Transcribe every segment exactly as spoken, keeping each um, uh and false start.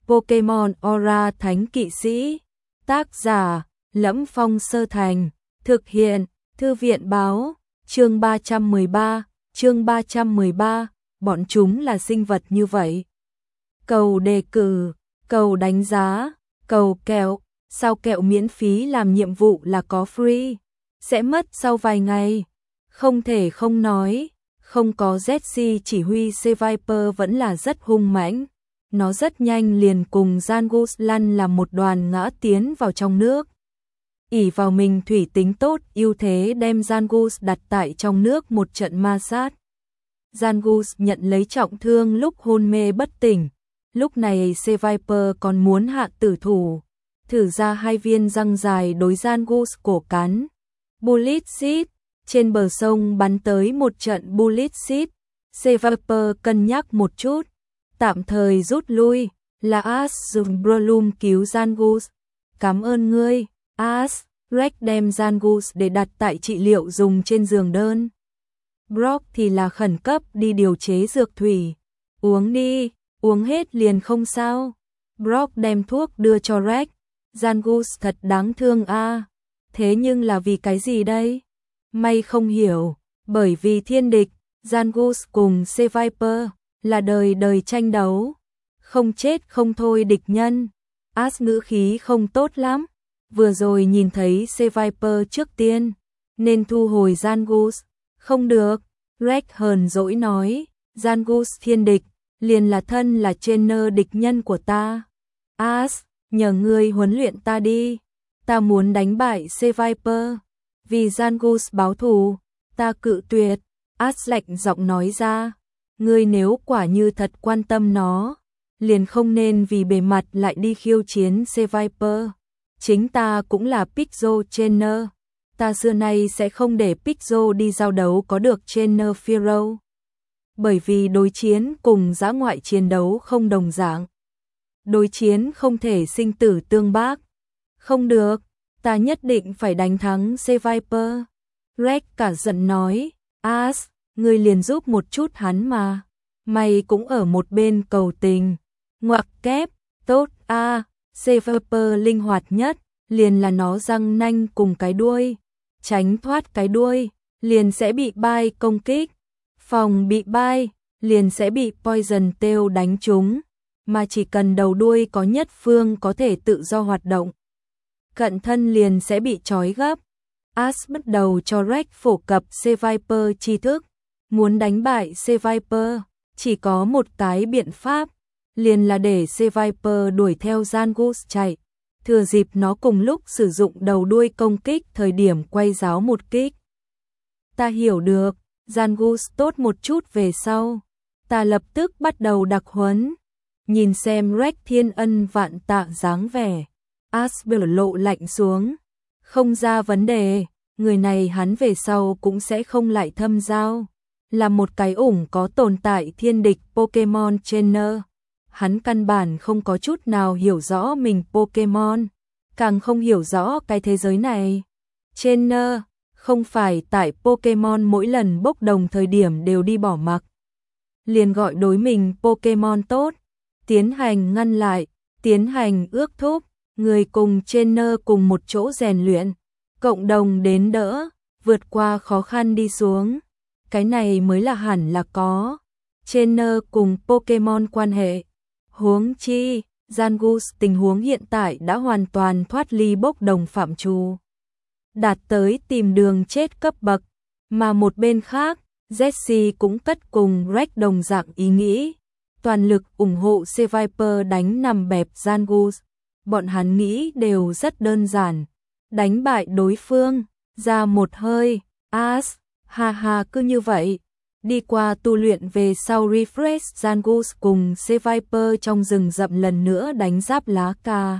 Pokemon Aura Thánh Kỵ Sĩ. Tác giả: Lẫm Phong Sơ Thành. Thực hiện: Thư viện báo. Chương ba trăm mười ba. Chương ba trăm mười ba. Bọn chúng là sinh vật như vậy. Cầu đề cử, cầu đánh giá, cầu kẹo. Sao kẹo miễn phí làm nhiệm vụ là có free? Sẽ mất sau vài ngày. Không thể không nói, không có Jessie chỉ huy C-Viper vẫn là rất hung mãnh. Nó rất nhanh liền cùng Zangoose lăn làm một đoàn ngã tiến vào trong nước. ỷ vào mình thủy tính tốt, ưu thế đem Zangoose đặt tại trong nước một trận ma sát. Zangoose nhận lấy trọng thương lúc hôn mê bất tỉnh. Lúc này C-Viper còn muốn hạ tử thủ. Thử ra hai viên răng dài đối Zangoose cổ cắn. Bullet Seed. Trên bờ sông bắn tới một trận Bullet Seed. C-Viper cân nhắc một chút, tạm thời rút lui. Là Ash dùng Breloom cứu Zangoose. Cảm ơn ngươi, Ash. Rex đem Zangoose để đặt tại trị liệu dùng trên giường đơn. Brock thì là khẩn cấp đi điều chế dược thủy. Uống đi, uống hết liền không sao. Brock đem thuốc đưa cho Rex. Zangoose thật đáng thương a. À. Thế nhưng là vì cái gì đây? May không hiểu, bởi vì thiên địch, Zangoose cùng C-Viper là đời đời tranh đấu. Không chết không thôi địch nhân. Ash ngữ khí không tốt lắm. Vừa rồi nhìn thấy C-Viper trước tiên, nên thu hồi Zangoose. Không được, Rex hờn dỗi nói, Zangoose thiên địch, liền là thân là trainer địch nhân của ta. Ash, nhờ ngươi huấn luyện ta đi. Ta muốn đánh bại C-Viper. Vì Zangoose báo thù, ta cự tuyệt. Ash lạnh giọng nói ra. Ngươi nếu quả như thật quan tâm nó, liền không nên vì bề mặt lại đi khiêu chiến C-Viper. Chính ta cũng là Pixel trainer. Ta xưa nay sẽ không để Pixel đi giao đấu có được trainer Firo. Bởi vì đối chiến cùng dã ngoại chiến đấu không đồng dạng. Đối chiến không thể sinh tử tương bác. Không được, ta nhất định phải đánh thắng C-Viper. Rex cả giận nói, Ash, ngươi liền giúp một chút hắn mà. Mày cũng ở một bên cầu tình. Ngoặc kép, tốt a. À, C-Viper linh hoạt nhất, liền là nó răng nanh cùng cái đuôi. Tránh thoát cái đuôi, liền sẽ bị bai công kích. Phòng bị bai, liền sẽ bị Poison Tail đánh trúng. Mà chỉ cần đầu đuôi có nhất phương có thể tự do hoạt động, cận thân liền sẽ bị trói gấp. Ash bắt đầu cho Rex phổ cập C-Viper tri thức. Muốn đánh bại C-Viper, chỉ có một cái biện pháp, liền là để C-Viper đuổi theo Zangoose chạy. Thừa dịp nó cùng lúc sử dụng đầu đuôi công kích thời điểm quay giáo một kích. Ta hiểu được, Zangoose tốt một chút về sau. Ta lập tức bắt đầu đặc huấn. Nhìn xem Rex thiên ân vạn tạ dáng vẻ. Ash biểu lộ lạnh xuống. Không ra vấn đề, người này hắn về sau cũng sẽ không lại thâm giao. Là một cái ủng có tồn tại thiên địch Pokemon trainer. Hắn căn bản không có chút nào hiểu rõ mình Pokemon. Càng không hiểu rõ cái thế giới này. Trainer, không phải tại Pokemon mỗi lần bốc đồng thời điểm đều đi bỏ mặc. Liền gọi đối mình Pokemon tốt. Tiến hành ngăn lại, tiến hành ước thúc, người cùng trainer cùng một chỗ rèn luyện, cộng đồng đến đỡ, vượt qua khó khăn đi xuống. Cái này mới là hẳn là có. Trainer cùng Pokemon quan hệ. Huống chi, Zangoose tình huống hiện tại đã hoàn toàn thoát ly bốc đồng phạm trù. Đạt tới tìm đường chết cấp bậc, mà một bên khác, Jessie cũng cất cùng Rex đồng dạng ý nghĩ. Toàn lực ủng hộ C-Viper đánh nằm bẹp Zangoose. Bọn hắn nghĩ đều rất đơn giản. Đánh bại đối phương, ra một hơi, Ash, ha ha cứ như vậy. Đi qua tu luyện về sau refresh Zangoose cùng C-Viper trong rừng rậm lần nữa đánh giáp lá ca.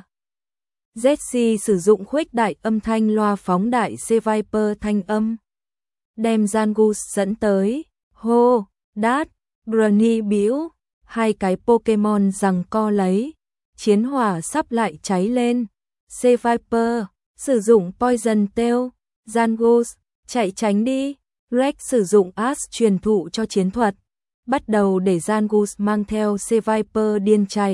Jessie sử dụng khuếch đại âm thanh loa phóng đại C-Viper thanh âm. Đem Zangoose dẫn tới, hô, đát, Brony biểu. Hai cái Pokemon giằng co lấy. Chiến hỏa sắp lại cháy lên. C-Viper, sử dụng Poison Tail. Zangoose, chạy tránh đi. Rex sử dụng Ash truyền thụ cho chiến thuật. Bắt đầu để Zangoose mang theo C-Viper điên chạy.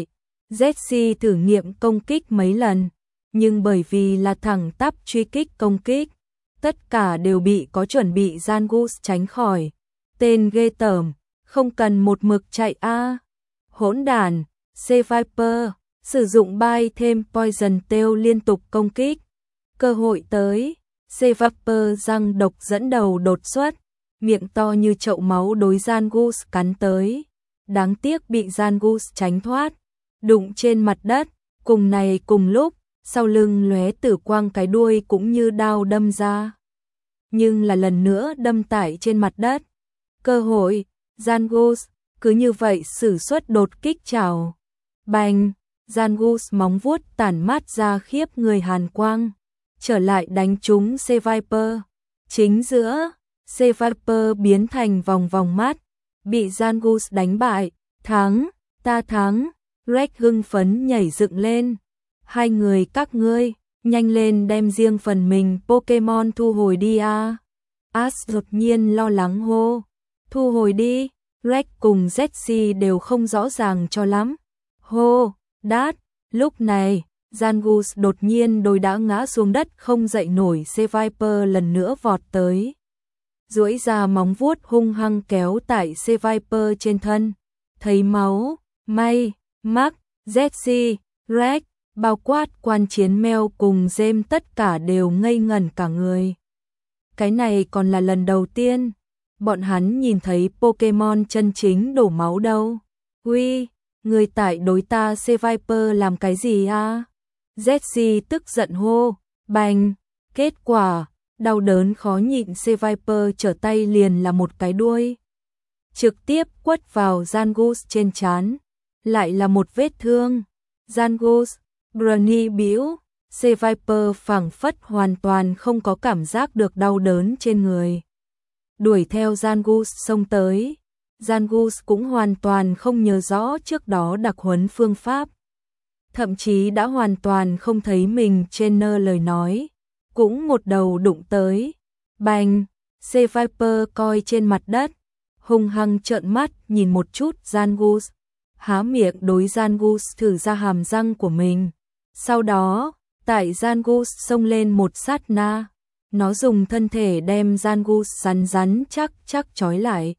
Jessie thử nghiệm công kích mấy lần, nhưng bởi vì là thẳng tắp truy kích công kích, tất cả đều bị có chuẩn bị Zangoose tránh khỏi. Tên ghê tởm, không cần một mực chạy a. À. Hỗn đản, C-Viper, sử dụng bay thêm Poison Tail liên tục công kích. Cơ hội tới, C-Viper răng độc dẫn đầu đột xuất, miệng to như chậu máu đối Zangoose cắn tới. Đáng tiếc bị Zangoose tránh thoát, đụng trên mặt đất, cùng này cùng lúc, sau lưng lóe tử quang cái đuôi cũng như đao đâm ra. Nhưng là lần nữa đâm tải trên mặt đất. Cơ hội, Zangoose, cứ như vậy sử xuất đột kích chảo. Bành, Zangoose móng vuốt tản mát ra khiếp người hàn quang, trở lại đánh trúng C-Viper. Chính giữa, C-Viper biến thành vòng vòng mắt, bị Zangoose đánh bại, thắng, ta thắng, Rex hưng phấn nhảy dựng lên. Hai người các ngươi, nhanh lên đem riêng phần mình Pokemon thu hồi đi a. Ash đột nhiên lo lắng hô, thu hồi đi, Rex cùng Jessie đều không rõ ràng cho lắm. Hô, đát, lúc này, Zangoose đột nhiên đôi đã ngã xuống đất không dậy nổi. C-Viper lần nữa vọt tới, duỗi ra móng vuốt hung hăng kéo tại C-Viper trên thân. Thấy máu, May, Mark, Jessie, Rex, bao quát quan chiến Mel cùng James tất cả đều ngây ngẩn cả người. Cái này còn là lần đầu tiên bọn hắn nhìn thấy Pokemon chân chính đổ máu đâu. Uy, người tại đối ta C-Viper làm cái gì a? Jessie tức giận hô, bành, kết quả, đau đớn khó nhịn C-Viper trở tay liền là một cái đuôi. Trực tiếp quất vào Zangoose trên trán, lại là một vết thương. Zangoose, Bruni biểu, C-Viper phảng phất hoàn toàn không có cảm giác được đau đớn trên người. Đuổi theo Zangoose xông tới. Zangoose cũng hoàn toàn không nhớ rõ trước đó đặc huấn phương pháp. Thậm chí đã hoàn toàn không thấy mình trainer lời nói. Cũng một đầu đụng tới. Bành, C-Viper coi trên mặt đất, hung hăng trợn mắt nhìn một chút Zangoose. Há miệng đối Zangoose thử ra hàm răng của mình. Sau đó, tại Zangoose xông lên một sát na, nó dùng thân thể đem Zangoose rắn rắn chắc chắc trói lại.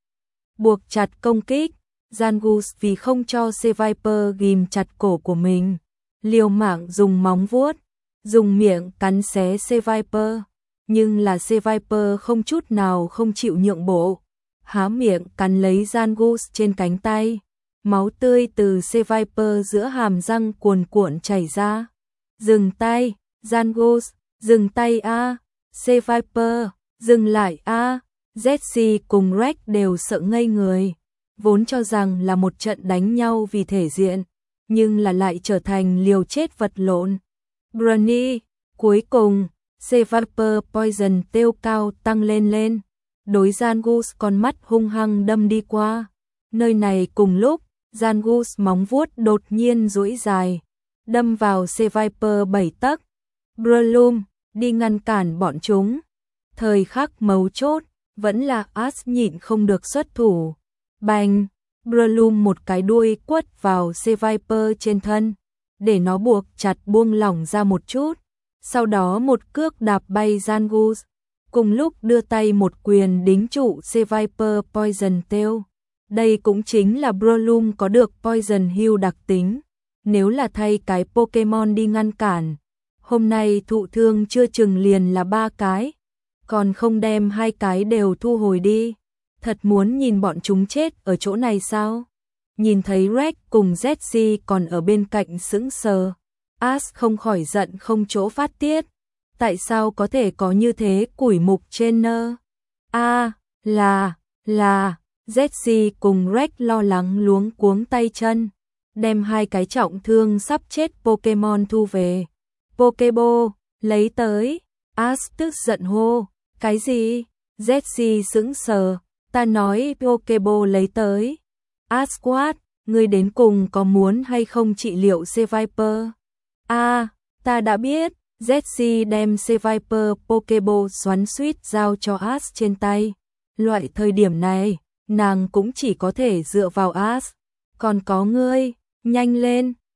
Buộc chặt công kích, Zangoose vì không cho C-Viper ghim chặt cổ của mình, liều mạng dùng móng vuốt, dùng miệng cắn xé C-Viper. Nhưng là C-Viper không chút nào không chịu nhượng bộ, há miệng cắn lấy Zangoose trên cánh tay. Máu tươi từ C-Viper giữa hàm răng cuồn cuộn chảy ra. Dừng tay, Zangoose, dừng tay a. C-Viper, dừng lại a. Jessie cùng Rex đều sợ ngây người, vốn cho rằng là một trận đánh nhau vì thể diện, nhưng là lại trở thành liều chết vật lộn. Bruni, cuối cùng, C-Viper Poison Tail cao tăng lên lên, đối Zangoose con mắt hung hăng đâm đi qua. Nơi này cùng lúc, Zangoose móng vuốt đột nhiên duỗi dài, đâm vào C-Viper bảy tấc. Breloom, đi ngăn cản bọn chúng. Thời khắc mấu chốt, vẫn là Ash nhịn không được xuất thủ. Bành, Breloom một cái đuôi quất vào C-Viper trên thân, để nó buộc chặt buông lỏng ra một chút. Sau đó một cước đạp bay Zangoose, cùng lúc đưa tay một quyền đính trụ C-Viper Poison Tail. Đây cũng chính là Breloom có được Poison Heal đặc tính. Nếu là thay cái Pokemon đi ngăn cản, hôm nay thụ thương chưa chừng liền là ba cái, còn không đem hai cái đều thu hồi đi. Thật muốn nhìn bọn chúng chết ở chỗ này sao? Nhìn thấy Rex cùng Jessie còn ở bên cạnh sững sờ, Ash không khỏi giận không chỗ phát tiết. Tại sao có thể có như thế củi mục trainer? A, à, là, là, Jessie cùng Rex lo lắng luống cuống tay chân, đem hai cái trọng thương sắp chết Pokemon thu về. Pokeball, lấy tới. Ash tức giận hô, cái gì? Jessie sững sờ, ta nói Pokeball lấy tới. Ash quát, ngươi đến cùng có muốn hay không trị liệu C-Viper? A, à, ta đã biết. Jessie đem C-Viper Pokeball xoắn suýt giao cho Ash trên tay. Loại thời điểm này, nàng cũng chỉ có thể dựa vào Ash. Còn có ngươi, nhanh lên,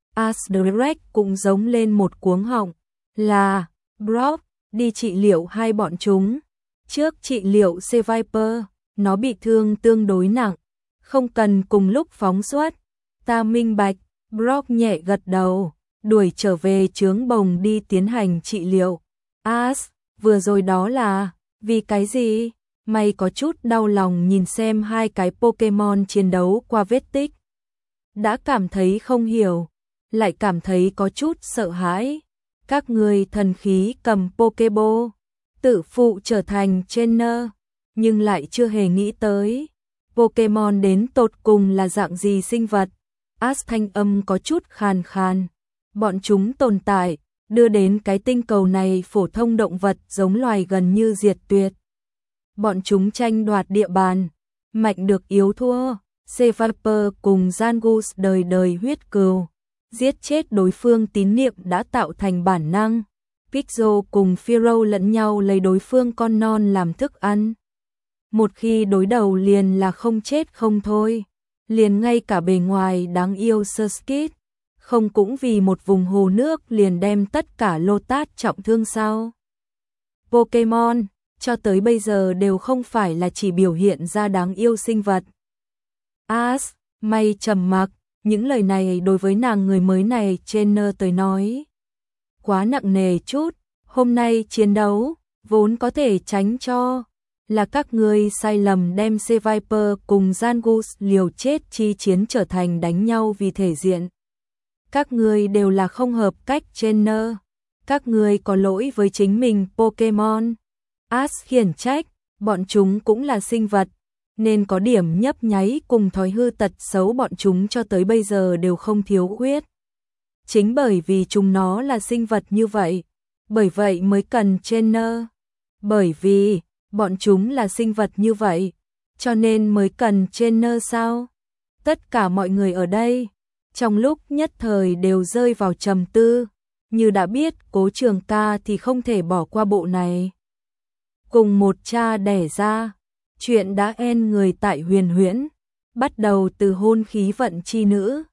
Asdrek cũng giống lên một cuống họng, là, Brock, đi trị liệu hai bọn chúng. Trước trị liệu C-Viper, nó bị thương tương đối nặng, không cần cùng lúc phóng xuất. Ta minh bạch, Brock nhẹ gật đầu, đuổi trở về trướng bồng đi tiến hành trị liệu. As, vừa rồi đó là, vì cái gì? Mày có chút đau lòng nhìn xem hai cái Pokemon chiến đấu qua vết tích. Đã cảm thấy không hiểu, lại cảm thấy có chút sợ hãi. Các người thần khí cầm Pokeball, tự phụ trở thành trainer, nhưng lại chưa hề nghĩ tới Pokemon đến tột cùng là dạng gì sinh vật. As thanh âm có chút khàn khàn. Bọn chúng tồn tại, đưa đến cái tinh cầu này phổ thông động vật giống loài gần như diệt tuyệt. Bọn chúng tranh đoạt địa bàn, mạnh được yếu thua. C-Viper cùng Zangoose đời đời huyết cừu, giết chết đối phương tín niệm đã tạo thành bản năng. Pixel cùng Firo lẫn nhau lấy đối phương con non làm thức ăn. Một khi đối đầu liền là không chết không thôi. Liền ngay cả bề ngoài đáng yêu Surskit, không cũng vì một vùng hồ nước liền đem tất cả Lotus trọng thương sao? Pokemon, cho tới bây giờ đều không phải là chỉ biểu hiện ra đáng yêu sinh vật. As, mày trầm mặc, những lời này đối với nàng người mới này trainer tới nói quá nặng nề chút. Hôm nay chiến đấu, vốn có thể tránh cho là các ngươi sai lầm đem C-Viper cùng Zangoose liều chết chi chiến trở thành đánh nhau vì thể diện. Các ngươi đều là không hợp cách trainer. Các ngươi có lỗi với chính mình Pokemon. As khiển trách, bọn chúng cũng là sinh vật, nên có điểm nhấp nháy cùng thói hư tật xấu bọn chúng cho tới bây giờ đều không thiếu khuyết. Chính bởi vì chúng nó là sinh vật như vậy, bởi vậy mới cần trainer. Bởi vì bọn chúng là sinh vật như vậy, cho nên mới cần trainer sao? Tất cả mọi người ở đây, trong lúc nhất thời đều rơi vào trầm tư, như đã biết Cố Trường Ca thì không thể bỏ qua bộ này. Cùng một cha đẻ ra, chuyện đã en người tại Huyền Huyễn, bắt đầu từ hôn khí vận chi nữ,